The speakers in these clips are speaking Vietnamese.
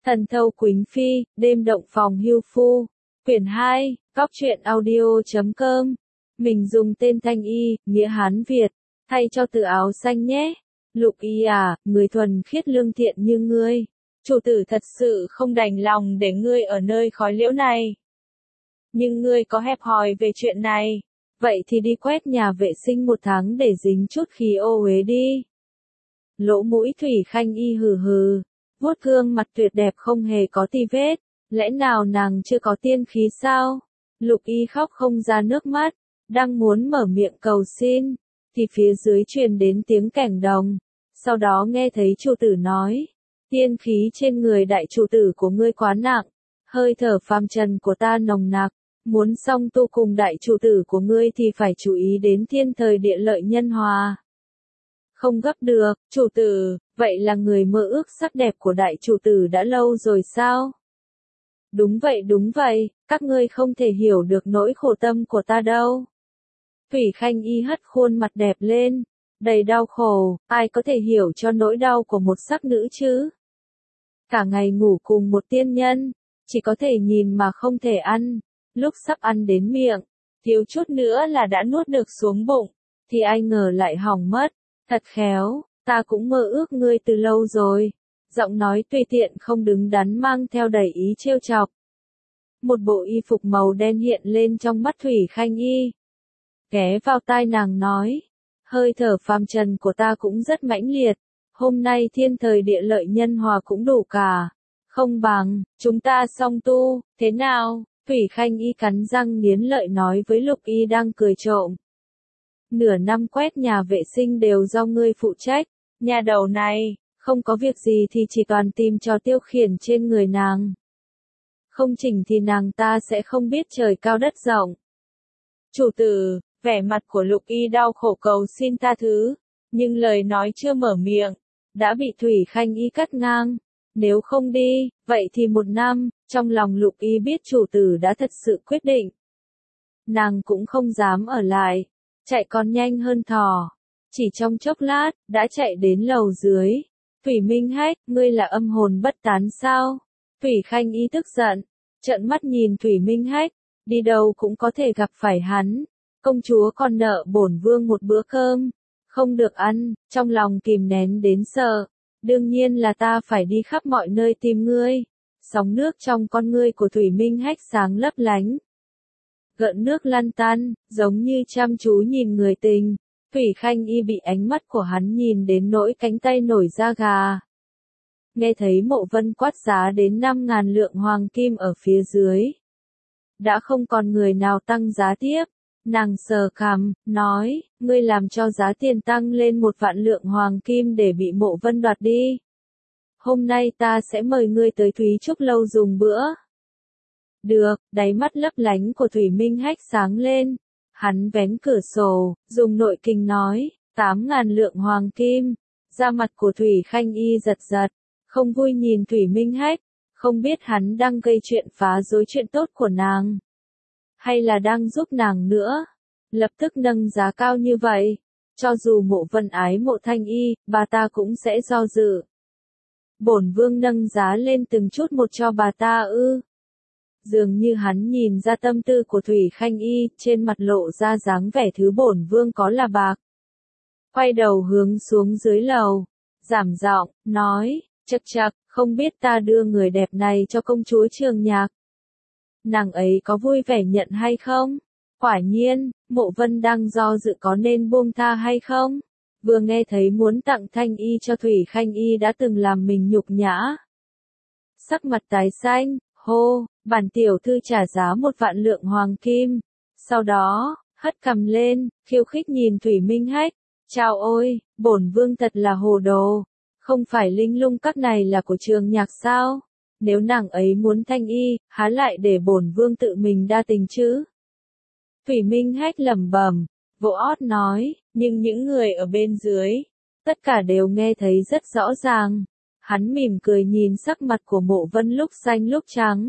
Thần thâu Quỳnh Phi, đêm động phòng hưu phu. Quyển 2, Góc truyện audio.com. Mình dùng tên Thanh Y, nghĩa Hán Việt, thay cho từ áo xanh nhé. Lục Y à, người thuần khiết lương thiện như ngươi. Chủ tử thật sự không đành lòng để ngươi ở nơi khói liễu này. Nhưng ngươi có hẹp hòi về chuyện này. Vậy thì đi quét nhà vệ sinh 1 tháng để dính chút khí ô uế đi. Lỗ mũi Thủy Khanh Y hừ hừ, vuốt gương mặt tuyệt đẹp không hề có tì vết. Lẽ nào nàng chưa có tiên khí sao? Lục Y khóc không ra nước mắt, đang muốn mở miệng cầu xin, thì phía dưới truyền đến tiếng kẻng đồng. Sau đó nghe thấy chủ tử nói, tiên khí trên người đại chủ tử của ngươi quá nặng, hơi thở phàm trần của ta nồng nặc, muốn song tu cùng đại chủ tử của ngươi thì phải chú ý đến thiên thời địa lợi nhân hòa. Không gấp được, chủ tử, vậy là người mơ ước sắc đẹp của đại chủ tử đã lâu rồi sao? Đúng vậy, các ngươi không thể hiểu được nỗi khổ tâm của ta đâu. Thủy Khanh Y hất khuôn mặt đẹp lên, đầy đau khổ, ai có thể hiểu cho nỗi đau của một sắc nữ chứ? Cả ngày ngủ cùng một tiên nhân, chỉ có thể nhìn mà không thể ăn, lúc sắp ăn đến miệng, thiếu chút nữa là đã nuốt được xuống bụng, thì ai ngờ lại hỏng mất, thật khéo, ta cũng mơ ước ngươi từ lâu rồi. Giọng nói tùy tiện không đứng đắn mang theo đầy ý trêu chọc. Một bộ y phục màu đen hiện lên trong mắt Thủy Khanh Y. Ghé vào tai nàng nói, hơi thở phàm trần của ta cũng rất mãnh liệt, hôm nay thiên thời địa lợi nhân hòa cũng đủ cả. Không bằng, chúng ta song tu, thế nào? Thủy Khanh Y cắn răng nghiến lợi nói với Lục Y đang cười trộm. Nửa năm quét nhà vệ sinh đều do ngươi phụ trách, nhà đầu này. Không có việc gì thì chỉ toàn tìm trò tiêu khiển trên người nàng. Không chỉnh thì nàng ta sẽ không biết trời cao đất rộng. Chủ tử, vẻ mặt của Lục Y đau khổ cầu xin tha thứ, nhưng lời nói chưa mở miệng, đã bị Thủy Khanh Y cắt ngang. Nếu không đi, vậy thì 1 năm, trong lòng Lục Y biết chủ tử đã thật sự quyết định. Nàng cũng không dám ở lại, chạy còn nhanh hơn thỏ. Chỉ trong chốc lát, đã chạy đến lầu dưới. Thủy Minh Hách, ngươi là âm hồn bất tán sao? Thủy Khanh Y tức giận, trợn mắt nhìn Thủy Minh Hách, đi đâu cũng có thể gặp phải hắn. Công chúa còn nợ bổn vương một bữa cơm, không được ăn, trong lòng kìm nén đến sợ. Đương nhiên là ta phải đi khắp mọi nơi tìm ngươi. Sóng nước trong con ngươi của Thủy Minh Hách sáng lấp lánh. Gợn nước lăn tăn, giống như chăm chú nhìn người tình. Thủy Khanh Y bị ánh mắt của hắn nhìn đến nỗi cánh tay nổi da gà. Nghe thấy Mộ Vân quát giá đến 5.000 lượng hoàng kim ở phía dưới. Đã không còn người nào tăng giá tiếp. Nàng sờ cằm, nói, ngươi làm cho giá tiền tăng lên 1 vạn lượng hoàng kim để bị Mộ Vân đoạt đi. Hôm nay ta sẽ mời ngươi tới Thúy Trúc Lâu dùng bữa. Được, đáy mắt lấp lánh của Thủy Minh Hách sáng lên. Hắn vén cửa sổ, dùng nội kình nói, 8.000 lượng hoàng kim. Da mặt của Thủy Khanh Y giật giật, không vui nhìn Thủy Minh Hách, không biết hắn đang gây chuyện phá rối chuyện tốt của nàng. Hay là đang giúp nàng nữa, lập tức nâng giá cao như vậy. Cho dù Mộ Vân ái Mộ Thanh Y, bà ta cũng sẽ do dự. Bổn vương nâng giá lên từng chút một cho bà ta ư. Dường như hắn nhìn ra tâm tư của Thủy Khanh Y, trên mặt lộ ra dáng vẻ thứ bổn vương có là bạc. Quay đầu hướng xuống dưới lầu, giảm giọng, nói, chậc chậc, không biết ta đưa người đẹp này cho công chúa Trường Nhạc. Nàng ấy có vui vẻ nhận hay không? Quả nhiên, Mộ Vân đang do dự có nên buông tha hay không? Vừa nghe thấy muốn tặng Thanh Y cho Thủy Khanh Y đã từng làm mình nhục nhã. Sắc mặt tái xanh, hô, bản tiểu thư trả giá 1 vạn lượng hoàng kim. Sau đó, hất cằm lên, khiêu khích nhìn Thủy Minh Hách. Chào ôi, bổn vương thật là hồ đồ. Không phải linh lung các này là của Trường Nhạc sao? Nếu nàng ấy muốn Thanh Y, há lại để bổn vương tự mình đa tình chứ? Thủy Minh Hách lẩm bẩm, vỗ ót nói, nhưng những người ở bên dưới, tất cả đều nghe thấy rất rõ ràng. Hắn mỉm cười nhìn sắc mặt của Mộ Vân lúc xanh lúc trắng.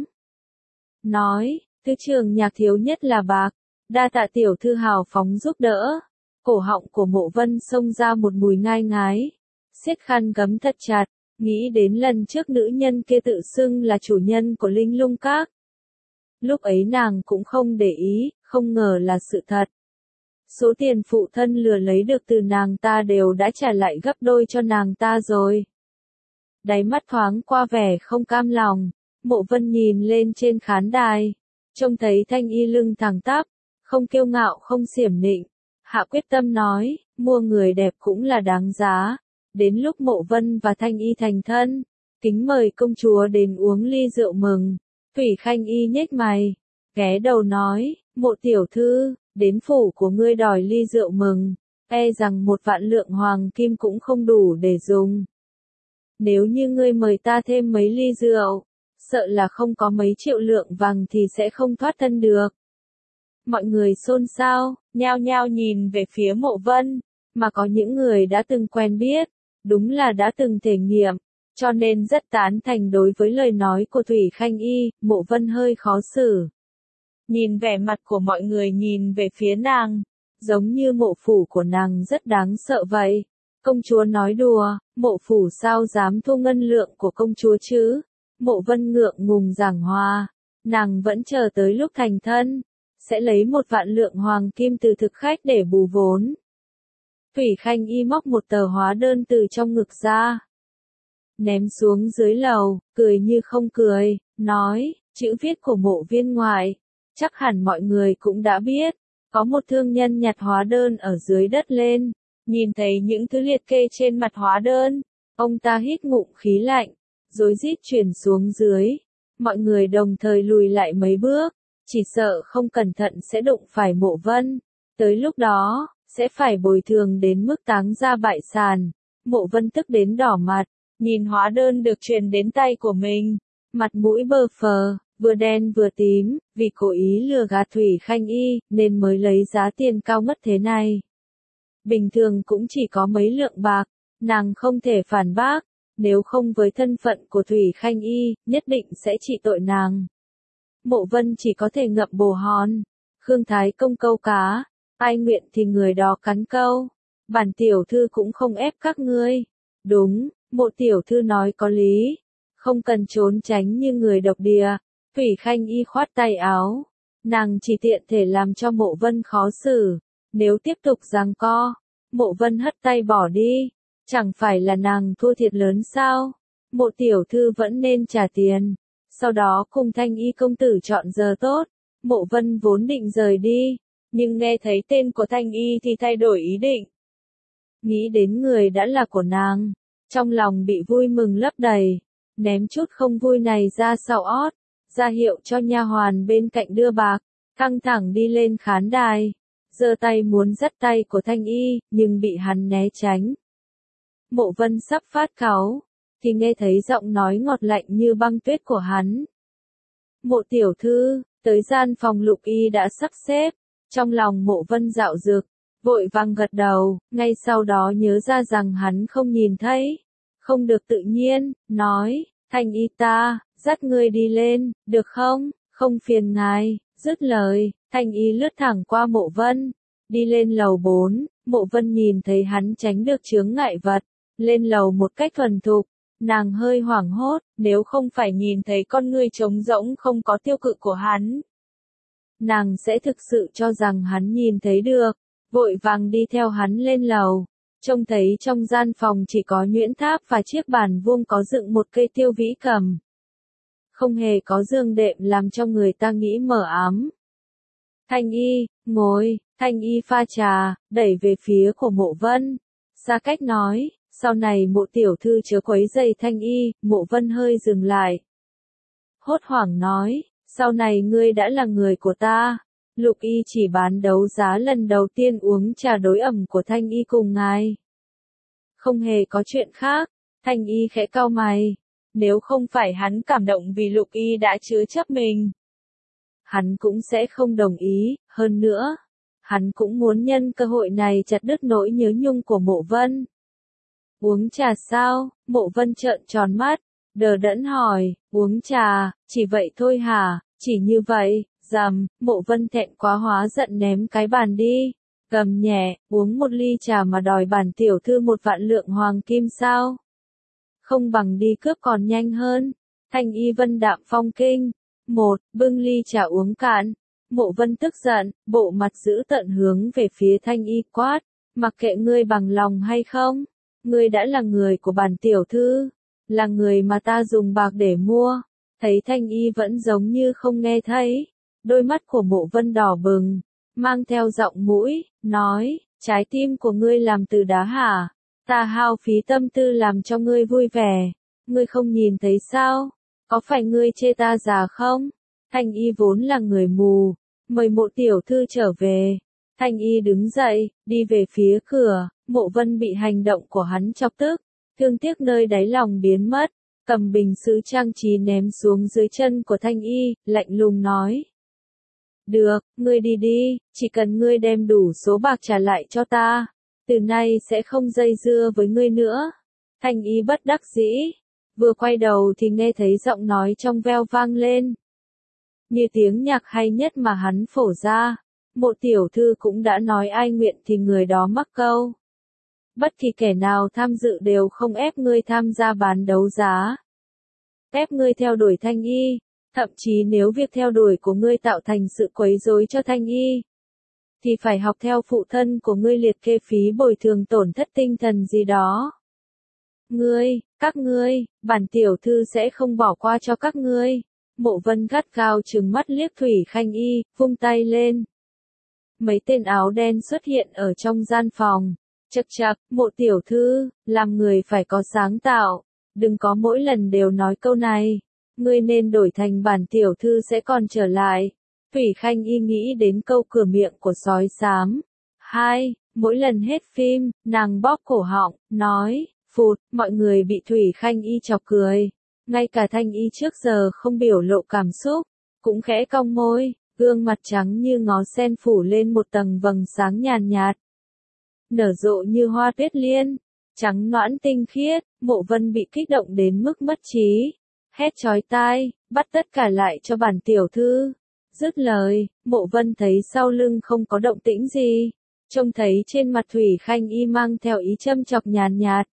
Nói, thứ Trường Nhạc thiếu nhất là bạc, đa tạ tiểu thư hào phóng giúp đỡ. Cổ họng của Mộ Vân xông ra một mùi ngai ngái, siết khăn gấm thật chặt, Nghĩ đến lần trước nữ nhân kia tự xưng là chủ nhân của Linh Lung Các. Lúc ấy nàng cũng không để ý, không ngờ là sự thật. Số tiền phụ thân lừa lấy được từ nàng ta đều đã trả lại gấp đôi cho nàng ta rồi. Đáy mắt thoáng qua vẻ không cam lòng, Mộ Vân nhìn lên trên khán đài, trông thấy Thanh Y lưng thẳng tắp, không kiêu ngạo không xiểm nịnh, hạ quyết tâm nói, mua người đẹp cũng là đáng giá. Đến lúc Mộ Vân và Thanh Y thành thân, kính mời công chúa đến uống ly rượu mừng. Thủy Khanh Y nhếch mày, ghé đầu nói, Mộ tiểu thư, đến phủ của ngươi đòi ly rượu mừng, e rằng 1.000.000 hoàng kim cũng không đủ để dùng. Nếu như ngươi mời ta thêm mấy ly rượu, sợ là không có mấy triệu lượng vàng thì sẽ không thoát thân được. Mọi người xôn xao, nhao nhao nhìn về phía Mộ Vân, mà có những người đã từng quen biết, đúng là đã từng thể nghiệm, cho nên rất tán thành đối với lời nói của Thủy Khanh Y. Mộ Vân hơi khó xử. Nhìn vẻ mặt của mọi người nhìn về phía nàng, giống như mộ phủ của nàng rất đáng sợ vậy. Công chúa nói đùa, mộ phủ sao dám thu ngân lượng của công chúa chứ? Mộ Vân ngượng ngùng giảng hòa, nàng vẫn chờ tới lúc thành thân, sẽ lấy 1.000.000 hoàng kim từ thực khách để bù vốn. Thủy Khanh Y móc một tờ hóa đơn từ trong ngực ra, ném xuống dưới lầu, cười như không cười, nói, chữ viết của Mộ viên ngoại, chắc hẳn mọi người cũng đã biết, có một thương nhân nhặt hóa đơn ở dưới đất lên, nhìn thấy những thứ liệt kê trên mặt hóa đơn, ông ta hít ngụm khí lạnh, rối rít chuyển xuống dưới, mọi người đồng thời lùi lại mấy bước, chỉ sợ không cẩn thận sẽ đụng phải Mộ Vân, tới lúc đó, sẽ phải bồi thường đến mức táng ra bại sản. Mộ Vân tức đến đỏ mặt, nhìn hóa đơn được truyền đến tay của mình, mặt mũi bơ phờ, vừa đen vừa tím, vì cố ý lừa gạt Thủy Khanh Y, nên mới lấy giá tiền cao ngất thế này. Bình thường cũng chỉ có mấy lượng bạc, nàng không thể phản bác, nếu không với thân phận của Thủy Khanh Y, nhất định sẽ trị tội nàng. Mộ Vân chỉ có thể ngậm bồ hòn. Khương Thái Công câu cá, ai nguyện thì người đó cắn câu. Bản tiểu thư cũng không ép các ngươi. Đúng, Mộ tiểu thư nói có lý. Không cần trốn tránh như người độc địa. Thủy Khanh Y khoát tay áo. Nàng chỉ tiện thể làm cho Mộ Vân khó xử. Nếu tiếp tục giằng co, Mộ Vân hất tay bỏ đi. Chẳng phải là nàng thua thiệt lớn sao? Mộ tiểu thư vẫn nên trả tiền. Sau đó cùng Thanh Y công tử chọn giờ tốt. Mộ Vân vốn định rời đi, nhưng nghe thấy tên của Thanh Y thì thay đổi ý định. Nghĩ đến người đã là của nàng, trong lòng bị vui mừng lấp đầy, ném chút không vui này ra sau ót, ra hiệu cho nha hoàn bên cạnh đưa bạc, căng thẳng đi lên khán đài, giơ tay muốn dắt tay của Thanh Y, nhưng bị hắn né tránh. Mộ Vân sắp phát cáu, thì nghe thấy giọng nói ngọt lạnh như băng tuyết của hắn. Mộ tiểu thư, tới gian phòng Lục Y đã sắp xếp, trong lòng Mộ Vân dạo dực, vội vàng gật đầu, ngay sau đó nhớ ra rằng hắn không nhìn thấy, không được tự nhiên, nói, Thanh Y ta, dắt ngươi đi lên, được không, không phiền ngài, dứt lời, Thanh Y lướt thẳng qua Mộ Vân, đi lên lầu 4, Mộ Vân nhìn thấy hắn tránh được chướng ngại vật, lên lầu một cách thuần thục. Nàng hơi hoảng hốt, nếu không phải nhìn thấy con ngươi trống rỗng không có tiêu cự của hắn. Nàng sẽ thực sự cho rằng hắn nhìn thấy được, vội vàng đi theo hắn lên lầu. Trông thấy trong gian phòng chỉ có nhuyễn tháp và chiếc bàn vuông có dựng một cây tiêu vĩ cầm. Không hề có giường đệm làm cho người ta nghĩ mờ ám. Thanh Y, ngồi, Thanh Y pha trà, đẩy về phía của Mộ Vân. Xa cách nói. Sau này Mộ tiểu thư chớ quấy rầy Thanh Y. Mộ Vân hơi dừng lại. Hốt hoảng nói, sau này ngươi đã là người của ta. Lục Y chỉ bán đấu giá lần đầu tiên uống trà đối ẩm của Thanh Y cùng ngài. Không hề có chuyện khác. Thanh Y khẽ cau mày. Nếu không phải hắn cảm động vì Lục Y đã chứa chấp mình, hắn cũng sẽ không đồng ý. Hơn nữa, hắn cũng muốn nhân cơ hội này chặt đứt nỗi nhớ nhung của Mộ Vân. Uống trà sao? Mộ Vân trợn tròn mắt, đờ đẫn hỏi, uống trà, chỉ vậy thôi hả? Chỉ như vậy, rầm, Mộ Vân thẹn quá hóa giận ném cái bàn đi, gầm nhẹ, uống một ly trà mà đòi bản tiểu thư 1.000.000 hoàng kim sao? không bằng đi cướp còn nhanh hơn. Thanh Y vân đạm phong kinh. Một, bưng ly trà uống cạn. Mộ Vân tức giận, bộ mặt dữ tợn hướng về phía Thanh Y quát, mặc kệ ngươi bằng lòng hay không, ngươi đã là người của bản tiểu thư, là người mà ta dùng bạc để mua. Thấy Thanh Y vẫn giống như không nghe thấy, đôi mắt của Mộ Vân đỏ bừng, mang theo giọng mũi, nói, trái tim của ngươi làm từ đá hả? Ta hao phí tâm tư làm cho ngươi vui vẻ, ngươi không nhìn thấy sao? Có phải ngươi chê ta già không? Thanh Y vốn là người mù, mời Mộ tiểu thư trở về. Thanh Y đứng dậy, đi về phía cửa, Mộ Vân bị hành động của hắn chọc tức, thương tiếc nơi đáy lòng biến mất, cầm bình sứ trang trí ném xuống dưới chân của Thanh Y, lạnh lùng nói. Được, ngươi đi đi, chỉ cần ngươi đem đủ số bạc trả lại cho ta, từ nay sẽ không dây dưa với ngươi nữa. Thanh Y bất đắc dĩ, vừa quay đầu thì nghe thấy giọng nói trong veo vang lên. Như tiếng nhạc hay nhất mà hắn phổ ra, Mộ tiểu thư cũng đã nói ai nguyện thì người đó mắc câu. Bất kỳ kẻ nào tham dự đều không ép ngươi tham gia bán đấu giá. Ép ngươi theo đuổi Thanh Y, thậm chí nếu việc theo đuổi của ngươi tạo thành sự quấy rối cho Thanh Y, thì phải học theo phụ thân của ngươi liệt kê phí bồi thường tổn thất tinh thần gì đó. Các ngươi, bản tiểu thư sẽ không bỏ qua cho các ngươi. Mộ Vân gắt gao trừng mắt liếc Thủy Khanh Y, vung tay lên. Mấy tên áo đen xuất hiện ở trong gian phòng. Chậc chậc, Mộ tiểu thư, làm người phải có sáng tạo, đừng có mỗi lần đều nói câu này. Ngươi nên đổi thành bản tiểu thư sẽ còn trở lại. Thủy Khanh Y nghĩ đến câu cửa miệng của sói xám. 2. Mỗi lần hết phim, nàng bóp cổ họng, nói, phụt, mọi người bị Thủy Khanh Y chọc cười. Ngay cả Thanh Y trước giờ không biểu lộ cảm xúc, cũng khẽ cong môi, gương mặt trắng như ngó sen phủ lên một tầng vầng sáng nhàn nhạt. Nở rộ như hoa tuyết liên, trắng nõn tinh khiết, Mộ Vân bị kích động đến mức mất trí. Hét chói tai, bắt tất cả lại cho bản tiểu thư. Dứt lời, Mộ Vân thấy sau lưng không có động tĩnh gì, trông thấy trên mặt Thủy Khanh Y mang theo ý châm chọc nhàn nhạt.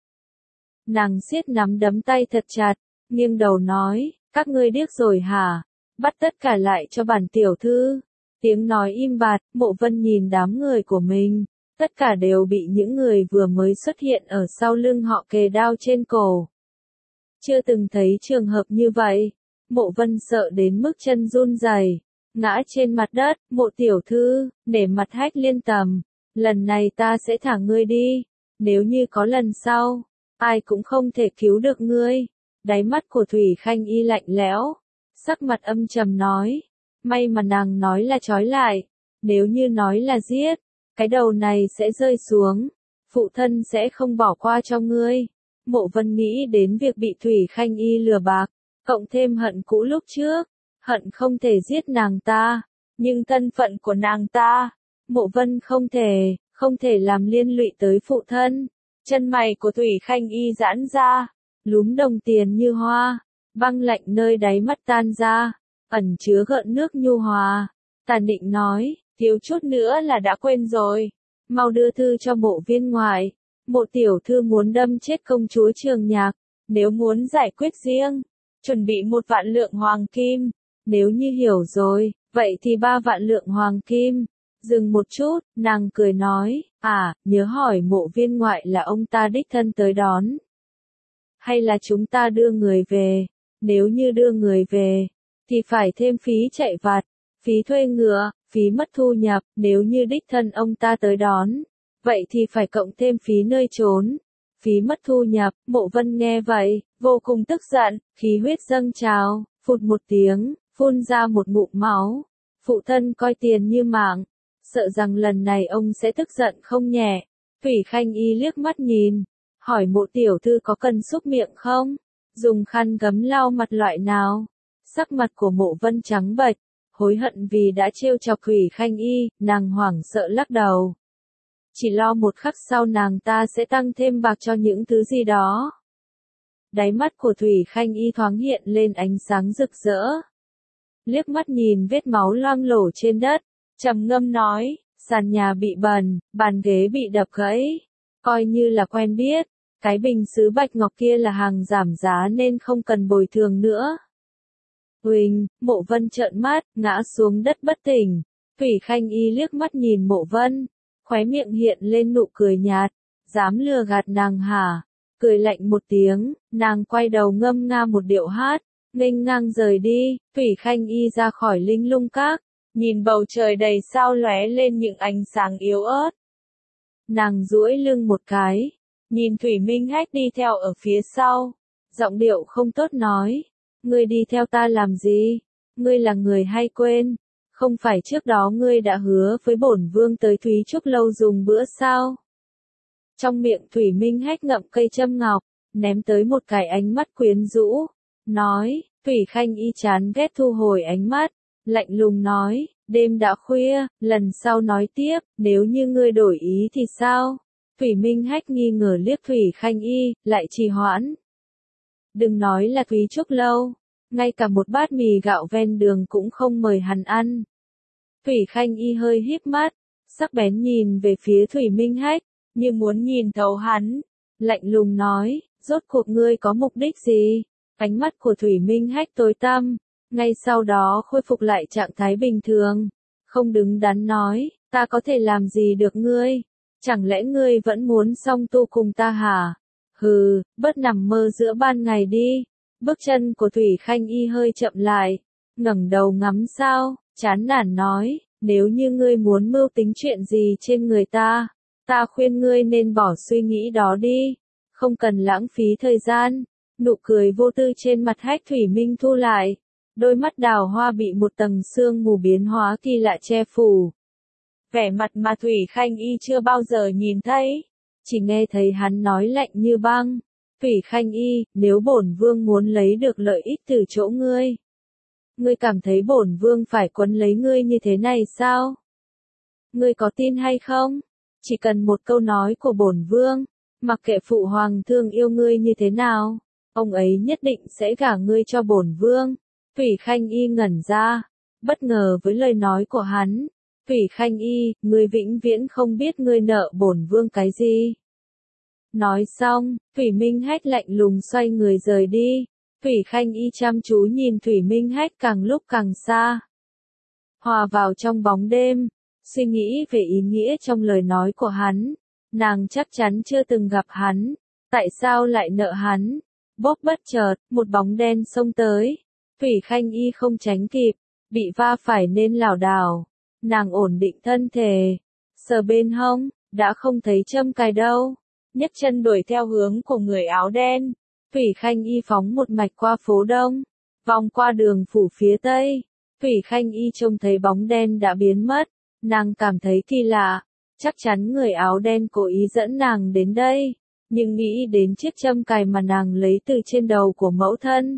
Nàng siết nắm đấm tay thật chặt, nghiêng đầu nói, các ngươi điếc rồi hả? Bắt tất cả lại cho bản tiểu thư. Tiếng nói im bặt, Mộ Vân nhìn đám người của mình, tất cả đều bị những người vừa mới xuất hiện ở sau lưng họ kề đao trên cổ. Chưa từng thấy trường hợp như vậy, Mộ Vân sợ đến mức chân run rẩy, ngã trên mặt đất. Mộ tiểu thư, để mặt Hách Liên Tầm, lần này ta sẽ thả ngươi đi, nếu như có lần sau, ai cũng không thể cứu được ngươi. Đáy mắt của Thủy Khanh Y lạnh lẽo, sắc mặt âm trầm nói, may mà nàng nói là trói lại, nếu như nói là giết, cái đầu này sẽ rơi xuống, phụ thân sẽ không bỏ qua cho ngươi. Mộ Vân nghĩ đến việc bị Thủy Khanh Y lừa bạc, cộng thêm hận cũ lúc trước, hận không thể giết nàng ta, nhưng thân phận của nàng ta, Mộ Vân không thể làm liên lụy tới phụ thân. Chân mày của Thủy Khanh Y giãn ra, lúm đồng tiền như hoa, băng lạnh nơi đáy mắt tan ra, ẩn chứa gợn nước nhu hòa. Tàn định nói, thiếu chút nữa là đã quên rồi, mau đưa thư cho Mộ viên ngoại. Mộ tiểu thư muốn đâm chết công chúa Trường Nhạc, nếu muốn giải quyết riêng, chuẩn bị 1 vạn lượng hoàng kim, nếu như hiểu rồi, vậy thì 3 vạn lượng hoàng kim. Dừng một chút, nàng cười nói, nhớ hỏi Mộ viên ngoại là ông ta đích thân tới đón, hay là chúng ta đưa người về? Nếu như đưa người về, thì phải thêm phí chạy vặt, phí thuê ngựa, phí mất thu nhập. Nếu như đích thân ông ta tới đón, vậy thì phải cộng thêm phí nơi trốn, phí mất thu nhập. Mộ Vân nghe vậy, vô cùng tức giận, khí huyết dâng trào, phụt một tiếng, phun ra một ngụm máu. Phụ thân coi tiền như mạng, sợ rằng lần này ông sẽ tức giận không nhẹ. Thủy Khanh Y liếc mắt nhìn, hỏi Mộ tiểu thư có cần súc miệng không? Dùng khăn gấm lau mặt loại nào? Sắc mặt của Mộ Vân trắng bệch, hối hận vì đã trêu chọc Thủy Khanh Y, nàng hoảng sợ lắc đầu. Chỉ lo một khắc sau nàng ta sẽ tăng thêm bạc cho những thứ gì đó. Đáy mắt của Thủy Khanh Y thoáng hiện lên ánh sáng rực rỡ. Liếc mắt nhìn vết máu loang lổ trên đất, trầm ngâm nói, sàn nhà bị bẩn, bàn ghế bị đập gãy, coi như là quen biết, Cái bình sứ bạch ngọc kia là hàng giảm giá nên không cần bồi thường nữa. Huỳnh, Mộ Vân trợn mắt, ngã xuống đất bất tỉnh. Thủy Khanh Y liếc mắt nhìn Mộ Vân, khóe miệng hiện lên nụ cười nhạt, dám lừa gạt nàng hả? Cười lạnh một tiếng, nàng quay đầu ngâm nga một điệu hát, nghênh ngang rời đi. Thủy Khanh Y ra khỏi Linh Lung Các, nhìn bầu trời đầy sao lóe lên những ánh sáng yếu ớt. Nàng duỗi lưng một cái, nhìn Thủy Minh Hách đi theo ở phía sau, giọng điệu không tốt nói, ngươi đi theo ta làm gì? Ngươi là người hay quên? Không phải trước đó ngươi đã hứa với bổn vương tới Thúy Trúc Lâu dùng bữa sao? Trong miệng Thủy Minh Hách ngậm cây châm ngọc, ném tới một cái ánh mắt quyến rũ, nói. Thủy Khanh Y chán ghét thu hồi ánh mắt, lạnh lùng nói, đêm đã khuya, lần sau nói tiếp, nếu như ngươi đổi ý thì sao? Thủy Minh Hách nghi ngờ liếc Thủy Khanh Y, lại trì hoãn. Đừng nói là Thúy Trúc Lâu, ngay cả một bát mì gạo ven đường cũng không mời hắn ăn. Thủy Khanh Y hơi híp mắt, sắc bén nhìn về phía Thủy Minh Hách, như muốn nhìn thấu hắn, lạnh lùng nói, rốt cuộc ngươi có mục đích gì? Ánh mắt của Thủy Minh Hách tối tăm, ngay sau đó khôi phục lại trạng thái bình thường, không đứng đắn nói, ta có thể làm gì được ngươi? Chẳng lẽ ngươi vẫn muốn song tu cùng ta hả? Hừ, bớt nằm mơ giữa ban ngày đi. Bước chân của Thủy Khanh Y hơi chậm lại, ngẩng đầu ngắm sao, chán nản nói, nếu như ngươi muốn mưu tính chuyện gì trên người ta, ta khuyên ngươi nên bỏ suy nghĩ đó đi, không cần lãng phí thời gian. Nụ cười vô tư trên mặt Hách Thủy Minh thu lại, đôi mắt đào hoa bị một tầng sương mù biến hóa kỳ lạ che phủ. Vẻ mặt mà Thủy Khanh Y chưa bao giờ nhìn thấy, chỉ nghe thấy hắn nói lạnh như băng. Thủy Khanh Y, nếu bổn vương muốn lấy được lợi ích từ chỗ ngươi, ngươi cảm thấy bổn vương phải quấn lấy ngươi như thế này sao? Ngươi có tin hay không? Chỉ cần một câu nói của bổn vương, mặc kệ phụ hoàng thương yêu ngươi như thế nào, ông ấy nhất định sẽ gả ngươi cho bổn vương. Thủy Khanh Y ngẩn ra, bất ngờ với lời nói của hắn. Thủy Khanh Y, ngươi vĩnh viễn không biết ngươi nợ bổn vương cái gì. Nói xong, Thủy Minh Hách lạnh lùng xoay người rời đi. Thủy Khanh Y chăm chú nhìn Thủy Minh Hách càng lúc càng xa. Hòa vào trong bóng đêm, suy nghĩ về ý nghĩa trong lời nói của hắn. Nàng chắc chắn chưa từng gặp hắn, tại sao lại nợ hắn? Bốp bất chợt, một bóng đen xông tới. Thủy Khanh Y không tránh kịp, bị va phải nên lảo đảo. Nàng ổn định thân thể, sờ bên hông, đã không thấy châm cài đâu. Nhấc chân đuổi theo hướng của người áo đen. Thủy Khanh Y phóng một mạch qua phố Đông, vòng qua đường phủ phía Tây. Thủy Khanh Y trông thấy bóng đen đã biến mất, nàng cảm thấy kỳ lạ, chắc chắn người áo đen cố ý dẫn nàng đến đây, nhưng nghĩ đến chiếc châm cài mà nàng lấy từ trên đầu của mẫu thân.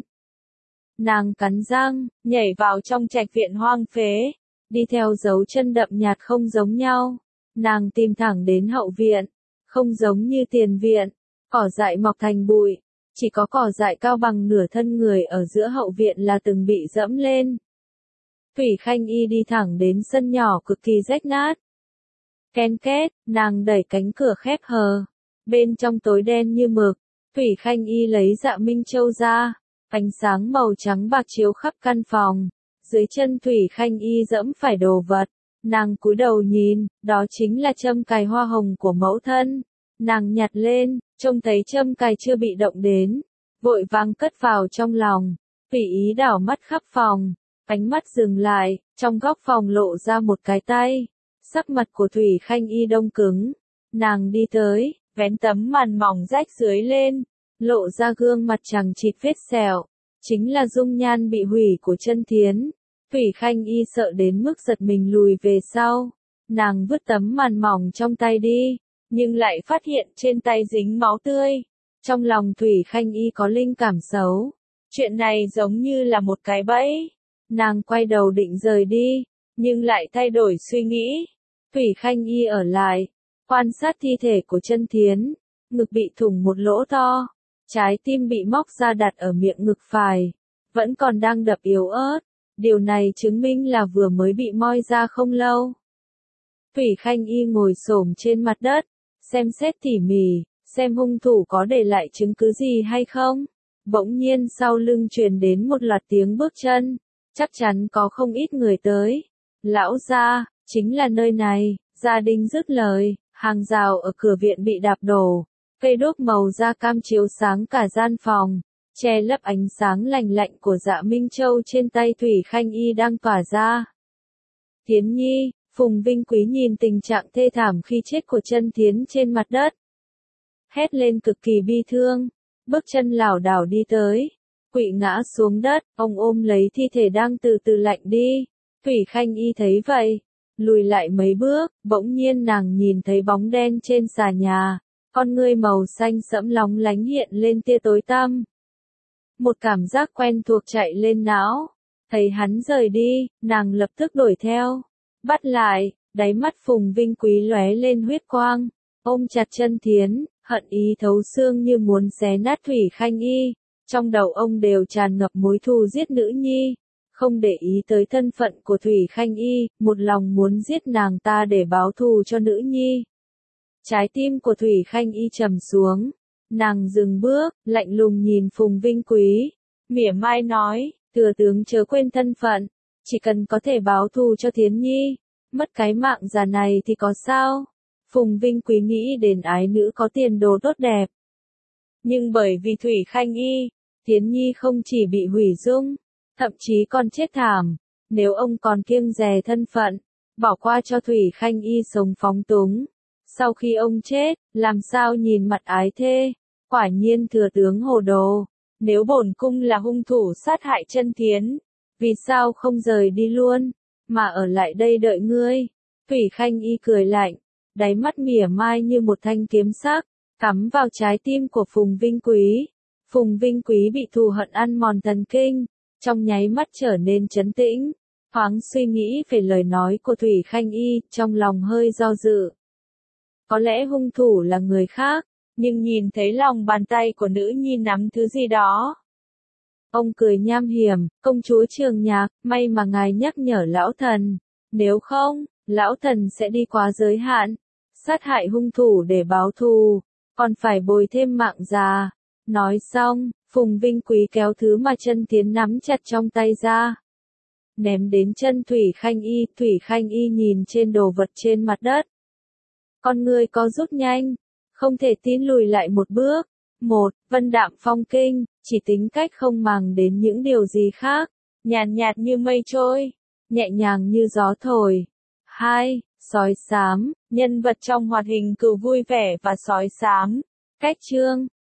Nàng cắn răng, nhảy vào trong trạch viện hoang phế, đi theo dấu chân đậm nhạt không giống nhau. Nàng tìm thẳng đến hậu viện, không giống như tiền viện, cỏ dại mọc thành bụi, chỉ có cỏ dại cao bằng nửa thân người ở giữa hậu viện là từng bị dẫm lên. Thủy Khanh Y đi thẳng đến sân nhỏ cực kỳ rách nát. Ken két, nàng đẩy cánh cửa khép hờ, bên trong tối đen như mực. Thủy Khanh Y lấy Dạ Minh Châu ra, ánh sáng màu trắng bạc chiếu khắp căn phòng. Dưới chân Thủy Khanh Y dẫm phải đồ vật, nàng cúi đầu nhìn, đó chính là châm cài hoa hồng của mẫu thân. Nàng nhặt lên, trông thấy châm cài chưa bị động đến, vội vàng cất vào trong lòng, tùy ý đảo mắt khắp phòng, ánh mắt dừng lại, trong góc phòng lộ ra một cái tay. Sắc mặt của Thủy Khanh Y đông cứng, nàng đi tới, vén tấm màn mỏng rách dưới lên, lộ ra gương mặt chằng chịt vết sẹo, chính là dung nhan bị hủy của Chân Thiến. Thủy Khanh Y sợ đến mức giật mình lùi về sau, nàng vứt tấm màn mỏng trong tay đi, nhưng lại phát hiện trên tay dính máu tươi. Trong lòng Thủy Khanh Y có linh cảm xấu, chuyện này giống như là một cái bẫy. Nàng quay đầu định rời đi, nhưng lại thay đổi suy nghĩ. Thủy Khanh Y ở lại, quan sát thi thể của Chân Thiến, ngực bị thủng một lỗ to, trái tim bị móc ra đặt ở miệng ngực phải, vẫn còn đang đập yếu ớt. Điều này chứng minh là vừa mới bị moi ra không lâu. Thủy Khanh Y ngồi xổm trên mặt đất, xem xét tỉ mỉ, xem hung thủ có để lại chứng cứ gì hay không. Bỗng nhiên sau lưng truyền đến một loạt tiếng bước chân, chắc chắn có không ít người tới. Lão gia, chính là nơi này, Gia Đinh dứt lời, hàng rào ở cửa viện bị đạp đổ, cây đuốc màu da cam chiếu sáng cả gian phòng, che lấp ánh sáng lành lạnh của Dạ Minh Châu trên tay Thủy Khanh Y đang tỏa ra. Thiến Nhi, Phùng Vinh Quý nhìn tình trạng thê thảm khi chết của Chân Thiến trên mặt đất, hét lên cực kỳ bi thương, bước chân lảo đảo đi tới, quỵ ngã xuống đất, ông ôm lấy thi thể đang từ từ lạnh đi. Thủy Khanh Y thấy vậy, lùi lại mấy bước, bỗng nhiên nàng nhìn thấy bóng đen trên xà nhà, con ngươi màu xanh sẫm lóng lánh hiện lên tia tối tăm. Một cảm giác quen thuộc chạy lên não, thấy hắn rời đi, nàng lập tức đuổi theo, bắt lại, đáy mắt Phùng Vinh Quý lóe lên huyết quang, ôm chặt Chân Thiến, hận ý thấu xương như muốn xé nát Thủy Khanh Y, trong đầu ông đều tràn ngập mối thù giết nữ nhi. Không để ý tới thân phận của Thủy Khanh Y, một lòng muốn giết nàng ta để báo thù cho nữ nhi. Trái tim của Thủy Khanh Y trầm xuống, nàng dừng bước, lạnh lùng nhìn Phùng Vinh Quý, mỉa mai nói, thừa tướng chớ quên thân phận, chỉ cần có thể báo thù cho Thiến Nhi, mất cái mạng già này thì có sao? Phùng Vinh Quý nghĩ đến ái nữ có tiền đồ tốt đẹp. Nhưng bởi vì Thủy Khanh Y, Thiến Nhi không chỉ bị hủy dung, thậm chí còn chết thảm, nếu ông còn kiêng dè thân phận, bỏ qua cho Thủy Khanh Y sống phóng túng. Sau khi ông chết, làm sao nhìn mặt ái thê, quả nhiên thừa tướng hồ đồ, nếu bổn cung là hung thủ sát hại Chân Thiến, vì sao không rời đi luôn, mà ở lại đây đợi ngươi? Thủy Khanh Y cười lạnh, đáy mắt mỉa mai như một thanh kiếm sắc, cắm vào trái tim của Phùng Vinh Quý. Phùng Vinh Quý bị thù hận ăn mòn thần kinh, trong nháy mắt trở nên trấn tĩnh, thoáng suy nghĩ về lời nói của Thủy Khanh Y, trong lòng hơi do dự. Có lẽ hung thủ là người khác, nhưng nhìn thấy lòng bàn tay của nữ nhi nắm thứ gì đó. Ông cười nham hiểm, công chúa Trường Nhạc, may mà ngài nhắc nhở lão thần, nếu không, lão thần sẽ đi quá giới hạn, sát hại hung thủ để báo thù, còn phải bồi thêm mạng già. Nói xong, Phùng Vinh Quý kéo thứ mà Chân Thiến nắm chặt trong tay ra, ném đến chân Thủy Khanh Y. Thủy Khanh Y nhìn trên đồ vật trên mặt đất, con người có rút nhanh, không thể tin lùi lại một bước. Một, vân đạm phong kinh, chỉ tính cách không màng đến những điều gì khác, nhàn nhạt như mây trôi, nhẹ nhàng như gió thổi. Hai, sói xám, nhân vật trong hoạt hình cừu vui vẻ và sói xám. Cách chương